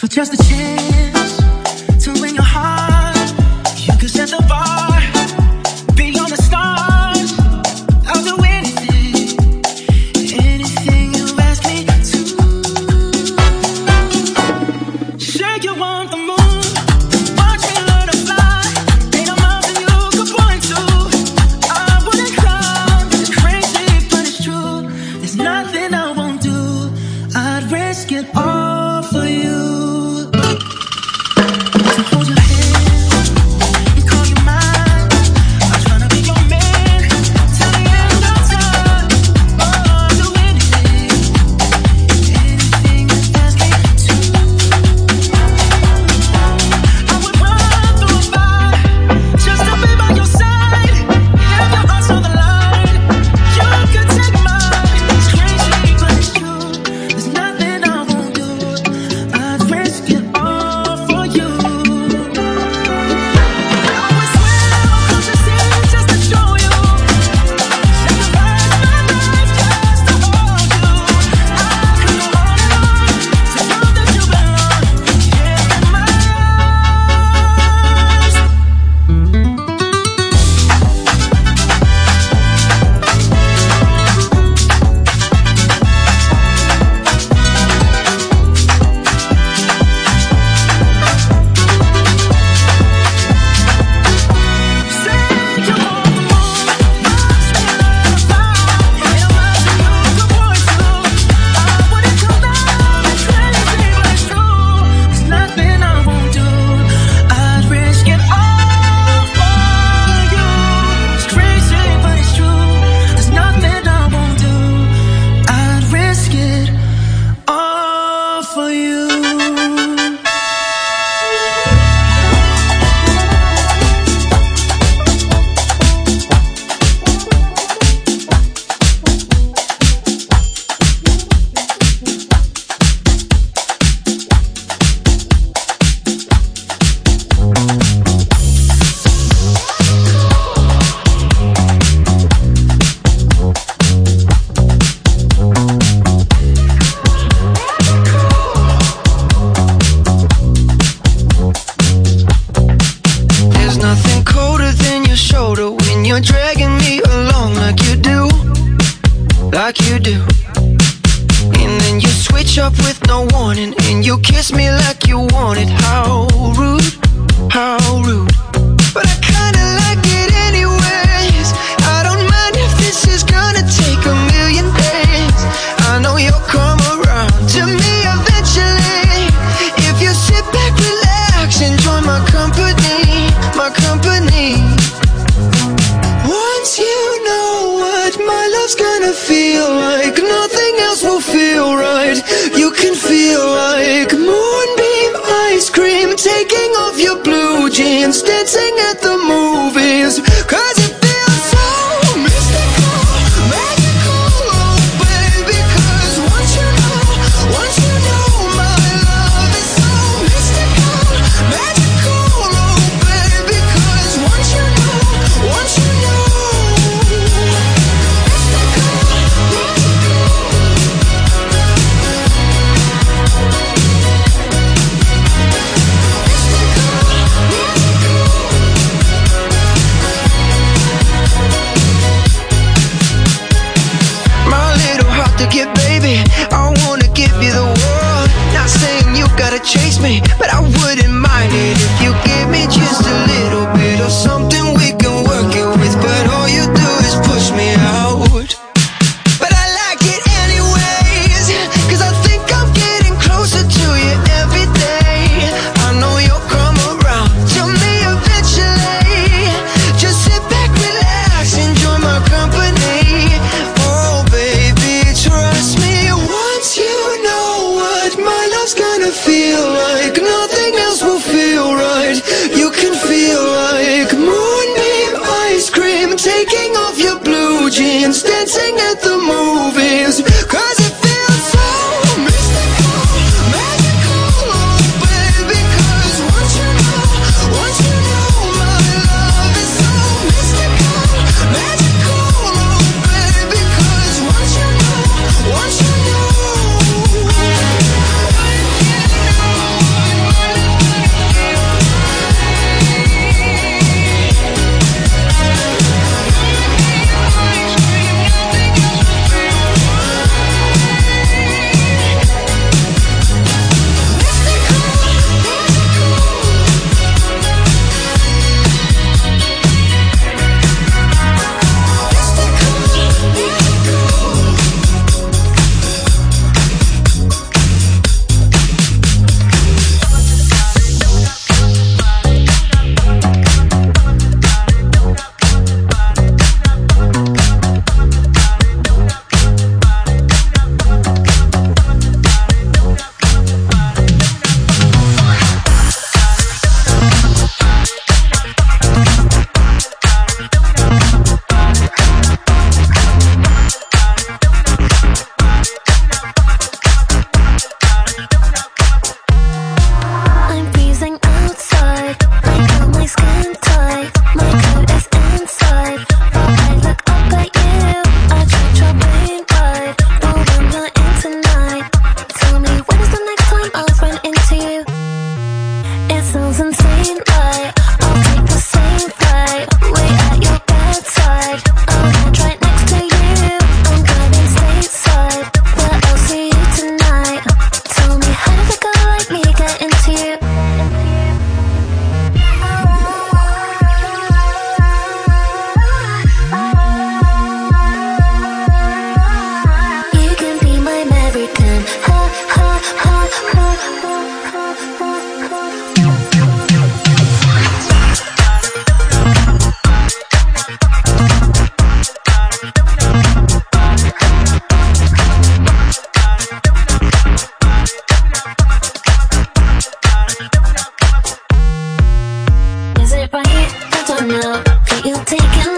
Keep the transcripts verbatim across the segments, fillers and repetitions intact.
just a chance to win your heart. You could set the bar beyond the stars. I'll do anything, anything you ask me to. Say you want the moon, watch me learn to fly. Ain't a mountain you could point to. I wouldn't climb, it's crazy but it's true. There's nothing I won't do. I'd risk it all for you.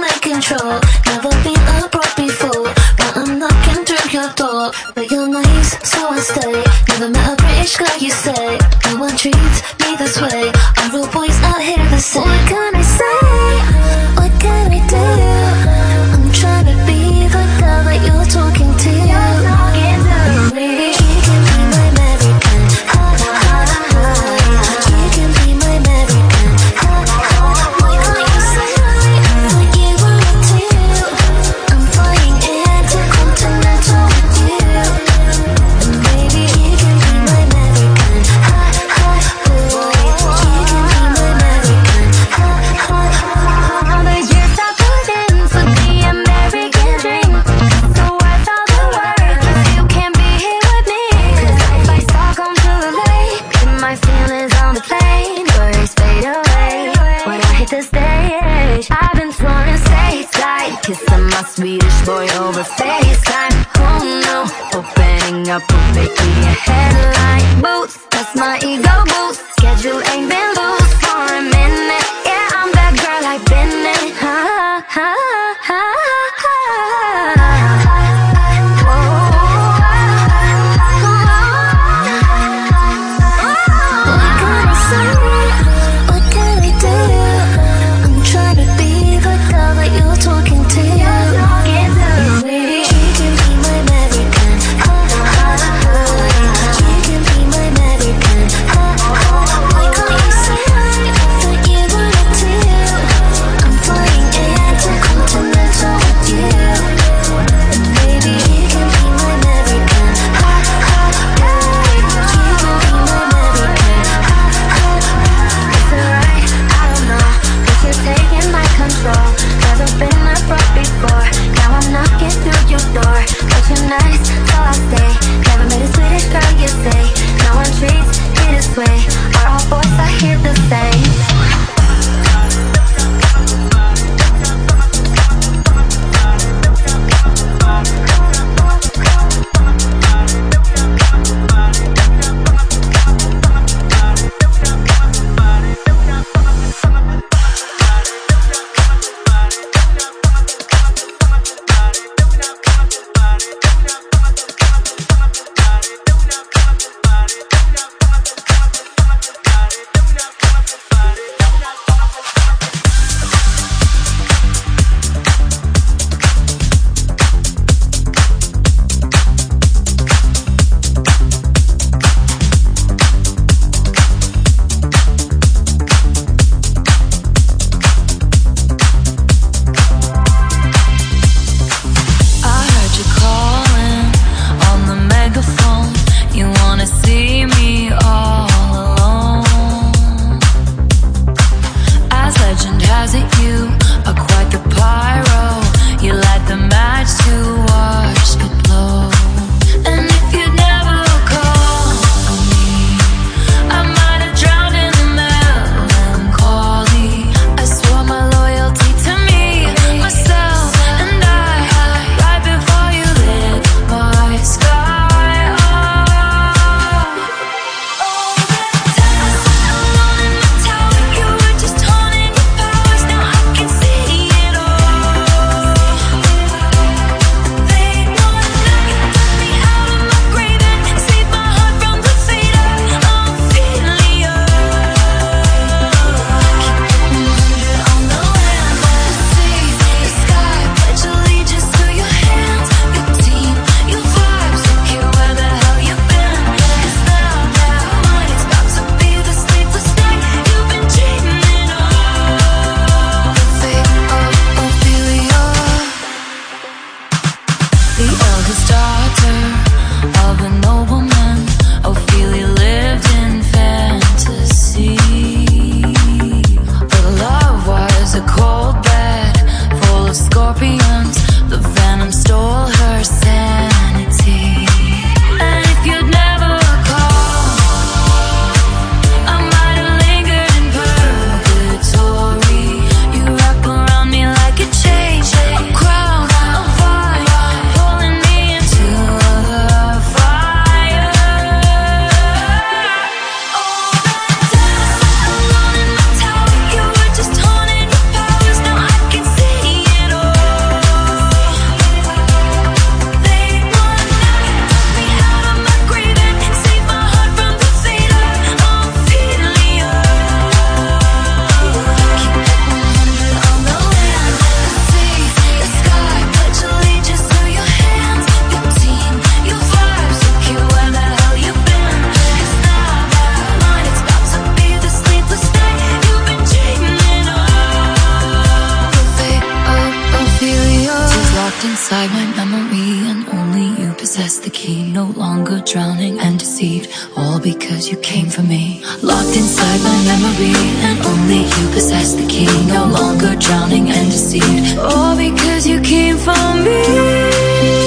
my control. Never been a broke before, but I'm knocking through your door. But you're nice, so I stay. Never met a British girl, you say. No one treats me this way. Our real boys out here the same. What can I say? What can I do? I'm trying to be the girl that you're talking to. Maybe you can be my American. Ha ha ha. You can be my American. Ha ha. Why can't you say what you want to? I'm flying intercontinental with you. And maybe you can be my American. Ha ha. Boy, you can be my American. Ha ha. All the years I put in for the American dream, so worth all the work if you can't be here with me. 'Cause if I start going to the lake, get my feelings on the plane, worries fade away when I hit the stage. I've been flown in stateside, kissing my Swedish boy over FaceTime. Oh no, opening up will make me a headline. Boots, that's my ego boost. Schedule ain't been loose for a minute. Yeah, I'm that girl I've been in. Ha ha ha ha. What can I say? What can I do? I'm trying to be the girl that you're talking to. Maybe you can be my American. Ha ha ha. You can be my American. Ha ha. Why can't you say what you want to? I'm flying intercontinental with you. And maybe you can be my American. Ha ha. You can be my American. Ha ha. It's alright, I don't know, but you're taking my control. Never been a broke before, now I'm knocking through your door. But you're nice, so I stay. Never met a Swedish girl, you say. No one treats me this way. Are all boys out here the same? Locked inside my memory, and only you possess the key. No longer drowning and deceived, all because you came for me. Locked inside my memory, and only you possess the key. No longer drowning and deceived, all because you came for me.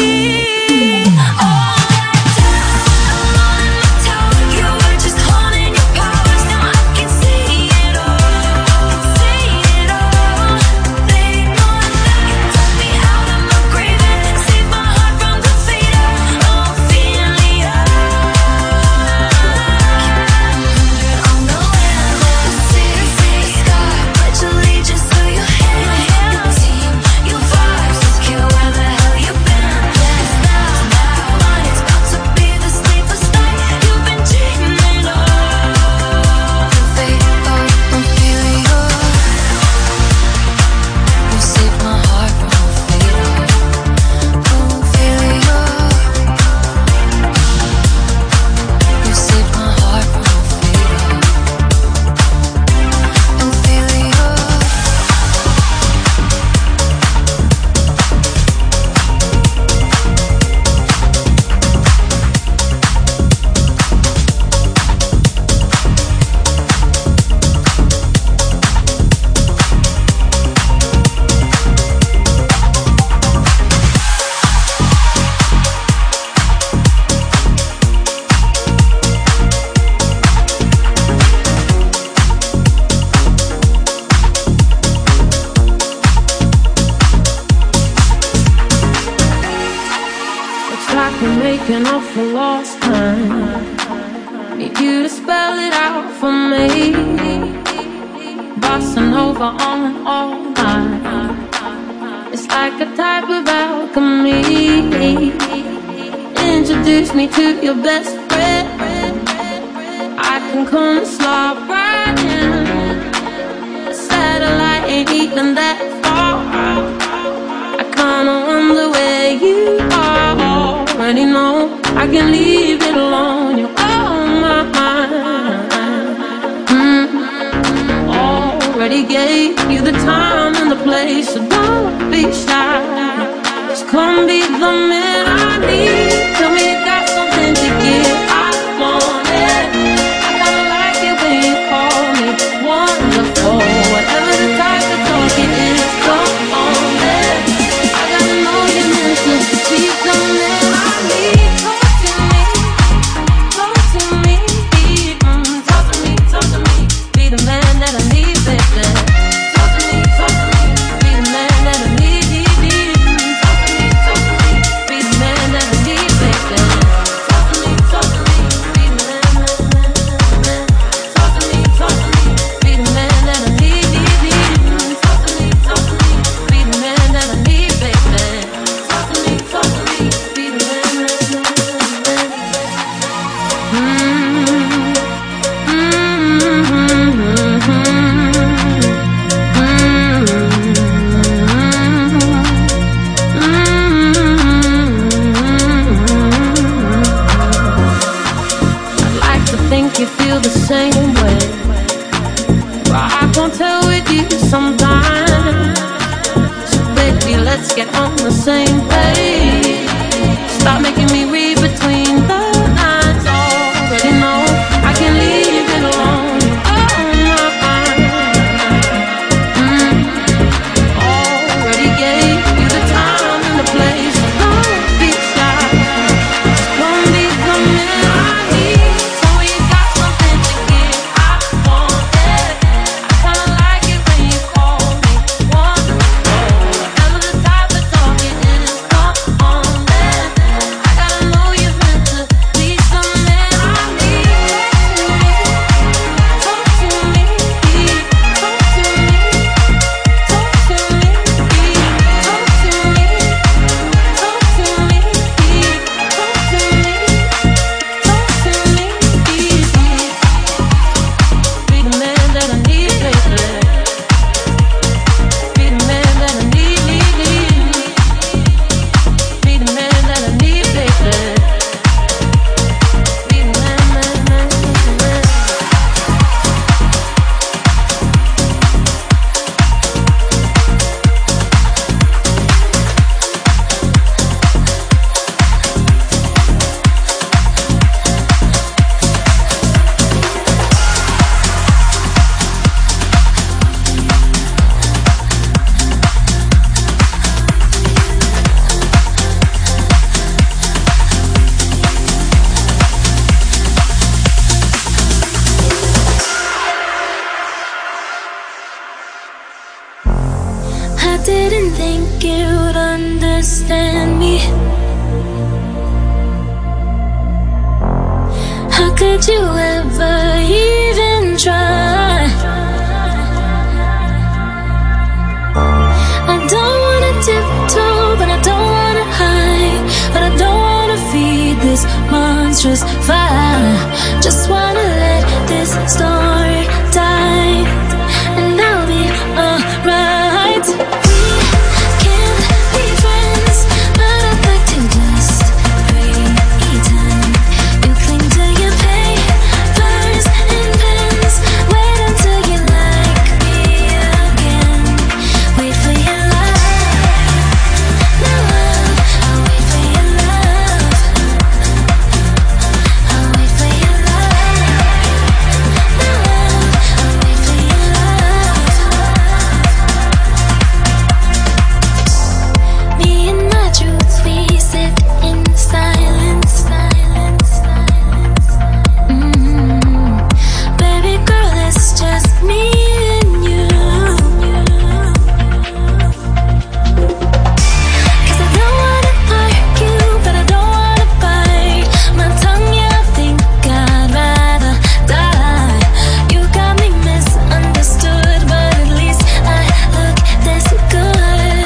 Making up for lost time. Need you to spell it out for me. Bossing over on and all night. It's like a type of alchemy. Introduce me to your best friend. I can come and slide right in. The satellite ain't even that far. I kinda wonder where you are. Already know I can leave it alone. You're on my mind. Mm-hmm. Already gave you the time and the place, so don't be shy. Just come be the man I need. Tell me you got something to give. I want it. I kinda like it when you call me wonderful. Whatever the type of talk it is, come on there. I gotta know you miss me. She's the man I need. Talk to me, talk to me, mm, talk to me, talk to me. Be the man that I need, baby. Talk to me, talk to me. Be the man that I need, need, need. Talk to me, talk to me. Be the man that I need, baby. Talk to me, talk to me. Be the man, man, man, man. Talk to me, talk to me. Be the man that I need, need, need. Talk to me, talk to me. Be the man that I need, baby. Talk to me, talk to me. Be the man, man, man, man. I'd like to think you feel the same way, but I can't tell with you sometimes. So baby, let's get on the same page. Stop making me read between the lines. Already know I can leave it alone. Oh my mind. Mm. Already gave you the time and the place. Don't be shy. Don't be the man I need. Tell me you got something to give. I want it. I kinda like it when you call me wonderful. Whatever the type of talk it is, come on then. I gotta know didn't think you'd understand me. How could you ever even try? I don't wanna tiptoe, but I don't wanna hide. But I don't wanna feed this monstrous fire. Just wanna let this story die, and I'll be alright. We can't be friends, but I'd like to just pretend. You cling to your papers and pens. Wait until you like me again. Wait for your love. No love, I'll wait for your love. I'll wait for your love. No love, I'll wait for your love. Me and my truth, we sit in silence. Silence, silence. Mm-hmm. Baby girl, it's just me and you. 'Cause I don't wanna argue, but I don't wanna bite my tongue. Yeah, I think I'd rather die. You got me misunderstood, but at least I look this good.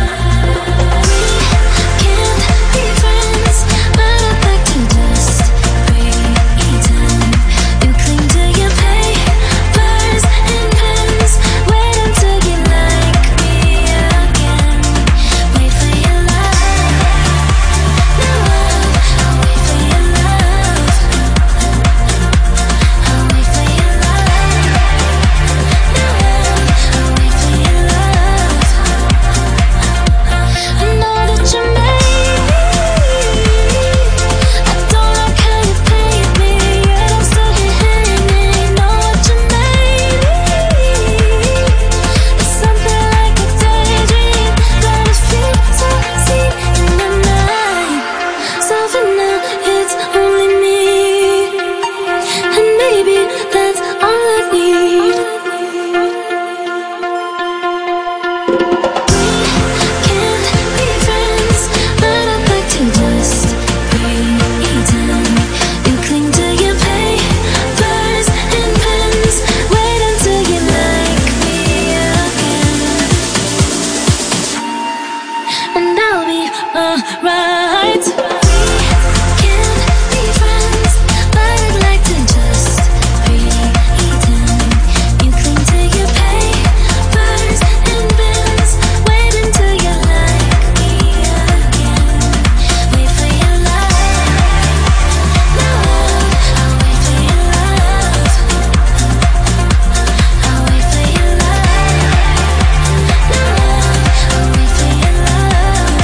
We can't be friends, but I'd like to just pretend. You cling to your papers and pens. Wait until you like me again. Wait for your love. No love, I'll wait for your love. I'll wait for your love. No love, I'll wait for your love. I know that you made me. I don't like how you played me, yet I'm still here hanging. Know what you made me. It's something like a daydream, but it feels so sweet in the night. So for now, it's only me, and maybe that's all I need. Can't be friends, but I'd like to just pretend. You cling to your papers and pens. Wait until you like me again, and I'll be alright. We can't be friends, but I'd like to just pretend. You cling to your papers and pens. Wait until you like me again. Wait for your love. No love, I'll wait for your love. I'll wait for your love. No love, I'll wait for your love.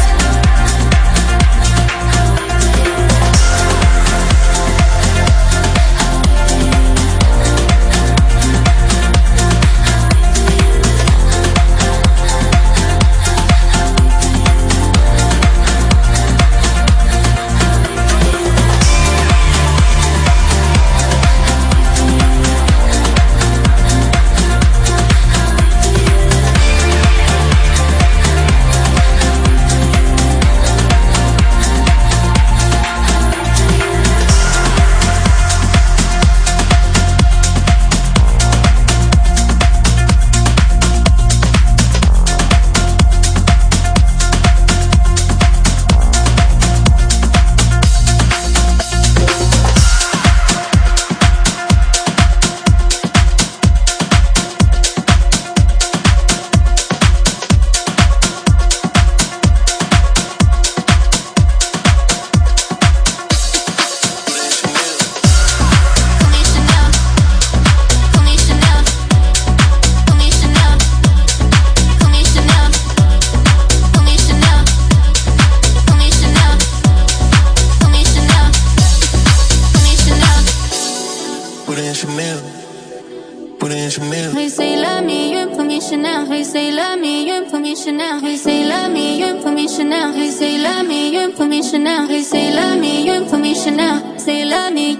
Chanel. He say love me, you put me Chanel. He say love me, you put me Chanel. He say love me, you put me Chanel. Say love me.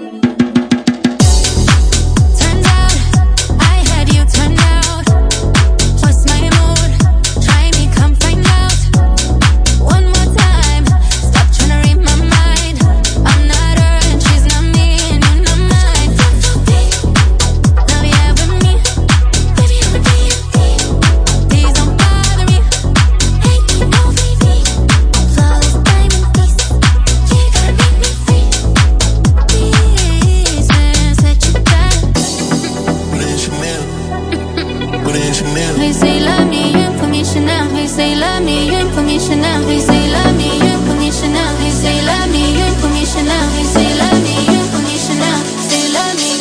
Turns out I had you turned out. What's my mood? Try me, come find out. me Chanel. He say love me, you for me Chanel. He say love me, you for me Chanel. He say love me, you for me Chanel. Say love me.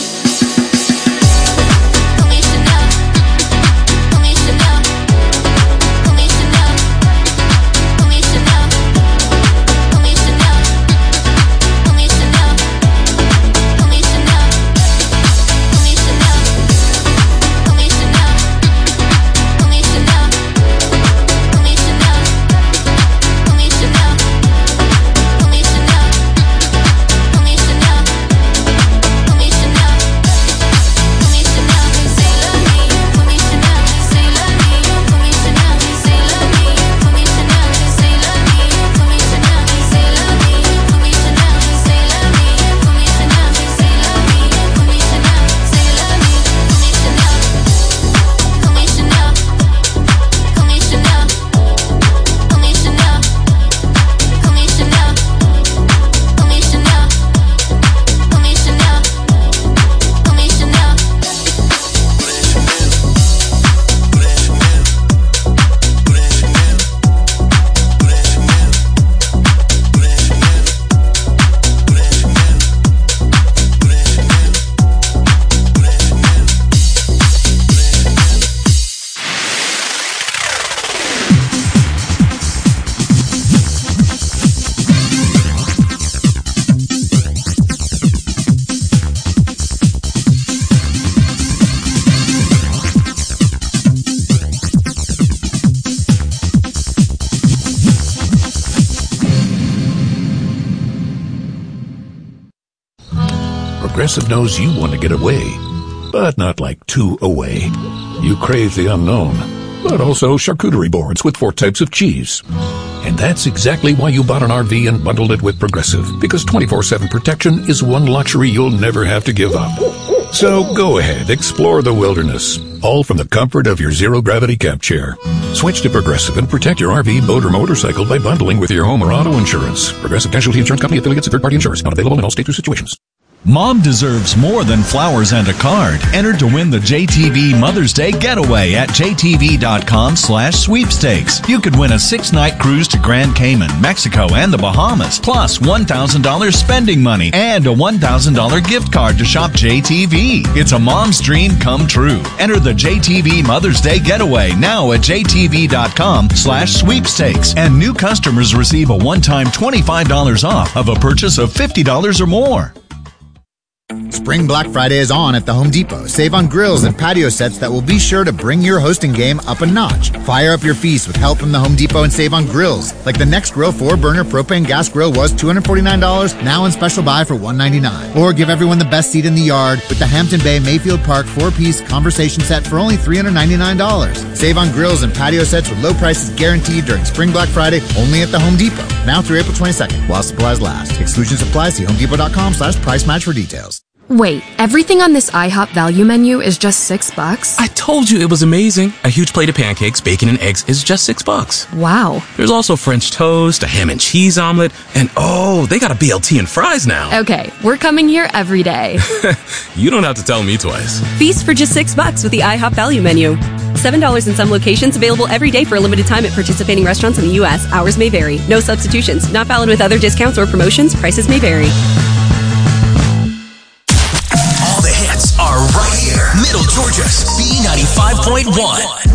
For me Chanel. For me Chanel. For me Chanel. For me Chanel. For me Chanel. For me Chanel. For me Chanel. For me Chanel. For me Chanel. For me Chanel. For me Chanel. For me Chanel. For me Chanel. For me Chanel. For me Chanel. For me Chanel. He say love me, you for me Chanel. He say love me, you for me Chanel. He say love me, you for me Chanel. He say love me, you for me Chanel. He say love me, you for me Chanel. He say love me, you for me Chanel. He say love me, you for me Chanel. Say love me, for me Chanel. For me Chanel. For me Chanel. For me Chanel. For me Chanel. For me Chanel. For me Chanel. For me Chanel. Progressive knows you want to get away, but not like too away. You crave the unknown, but also charcuterie boards with four types of cheese. And that's exactly why you bought an R V and bundled it with Progressive, because twenty-four seven protection is one luxury you'll never have to give up. So go ahead, explore the wilderness, all from the comfort of your zero-gravity camp chair. Switch to Progressive and protect your R V, boat, or motorcycle by bundling with your home or auto insurance. Progressive Casualty Insurance Company, affiliates, and third-party insurers. Not available in all states or situations. Mom deserves more than flowers and a card. Enter to win the J T V Mother's Day Getaway at J T V dot com slash sweepstakes. You could win a six-night cruise to Grand Cayman, Mexico, and the Bahamas, plus one thousand dollars spending money and a one thousand dollars gift card to shop J T V. It's a mom's dream come true. Enter the J T V Mother's Day Getaway now at J T V dot com slash sweepstakes. And new customers receive a one-time twenty-five dollars off of a purchase of fifty dollars or more. Spring Black Friday is on at the Home Depot. Save on grills and patio sets that will be sure to bring your hosting game up a notch. Fire up your feast with help from the Home Depot and save on grills. Like the Next Grill four burner propane gas grill was two hundred forty-nine dollars, now in special buy for one hundred ninety-nine dollars. Or give everyone the best seat in the yard with the Hampton Bay Mayfield Park four-piece conversation set for only three hundred ninety-nine dollars. Save on grills and patio sets with low prices guaranteed during Spring Black Friday only at the Home Depot. Now through April twenty-second, while supplies last. Exclusions apply. See homedepot dot com slash price match for details. Wait, everything on this IHOP value menu is just six bucks? I told you it was amazing. A huge plate of pancakes, bacon, and eggs is just six bucks. Wow. There's also French toast, a ham and cheese omelet, and oh, they got a B L T and fries now. Okay, we're coming here every day. You don't have to tell me twice. Feast for just six bucks with the IHOP value menu. seven dollars in some locations, available every day for a limited time at participating restaurants in the U S. Hours may vary. No substitutions. Not valid with other discounts or promotions. Prices may vary. Are right here. Middle Georgia's B ninety-five point one.